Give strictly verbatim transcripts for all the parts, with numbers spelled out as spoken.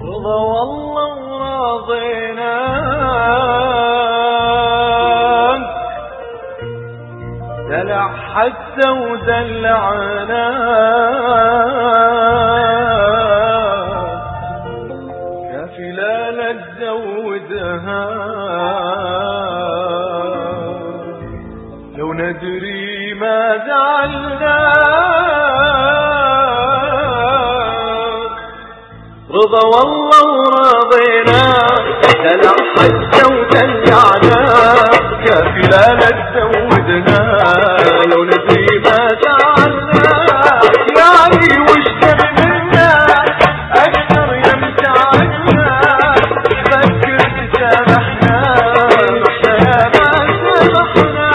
رضا والله وراضيناك دلع حتى ودلعنا كافلة لا تزودها لو ندري ما زعلناك رضا والله وراضيناك دلع حتى ودلعنا كافلة لا تزودها لو ندري ما زعلناك يعني وش تبي منا أكثر يمتعنا فكر تسامحنا احنا يا ما سامحنا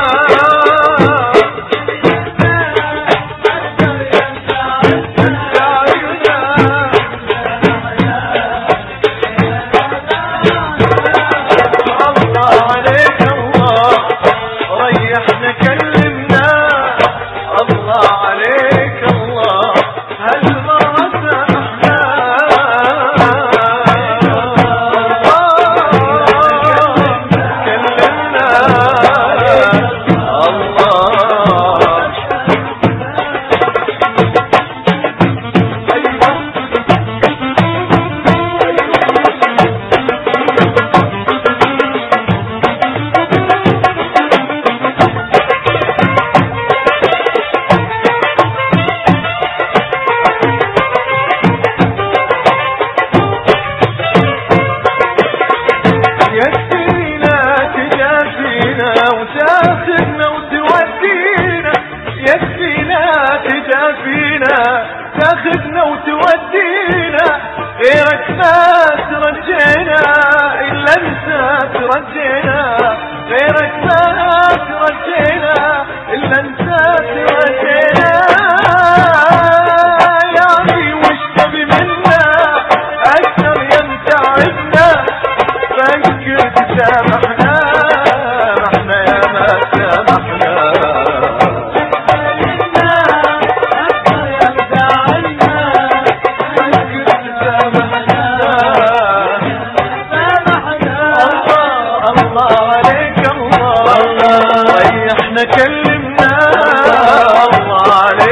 تاخذنا وتودينا غيرك ما ترجينا إلا انت ترجينا غيرك ما ترجينا إلا انت ترجينا يعني وش تبي منا أكثر يمتعبنا فكر تسامحنا احنا يا ما سامحنا كلمنا الله عليك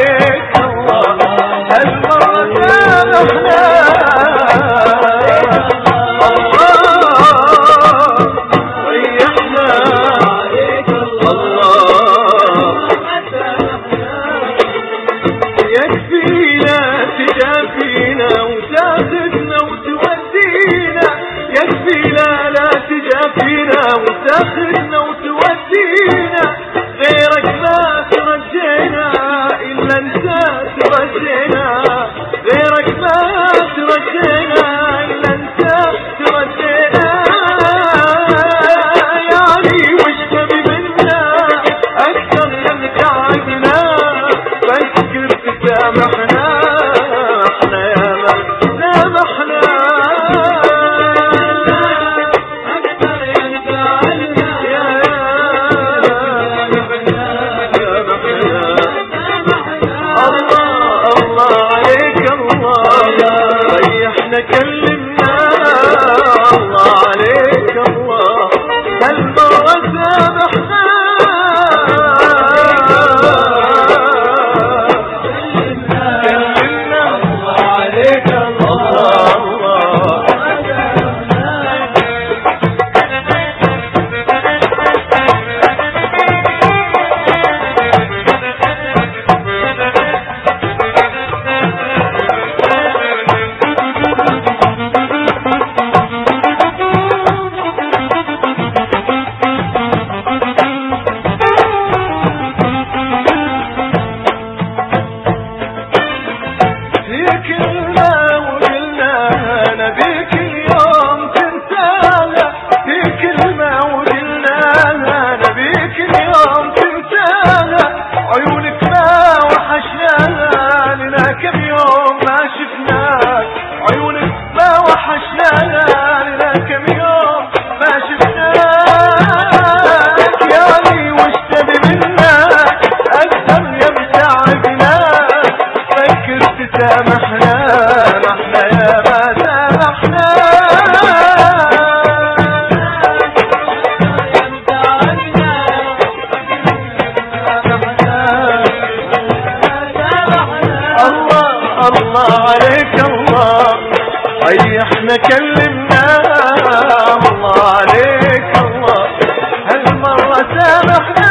الله عليك الله. اي احنا كلمنا الله عليك الله. هالمرة سامحنا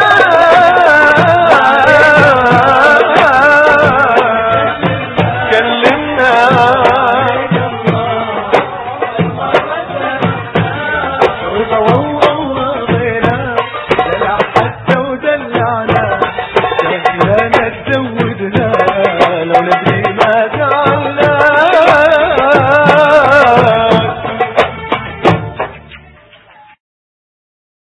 كلمنا رضا والله رضينا دلع حتى ودلعنا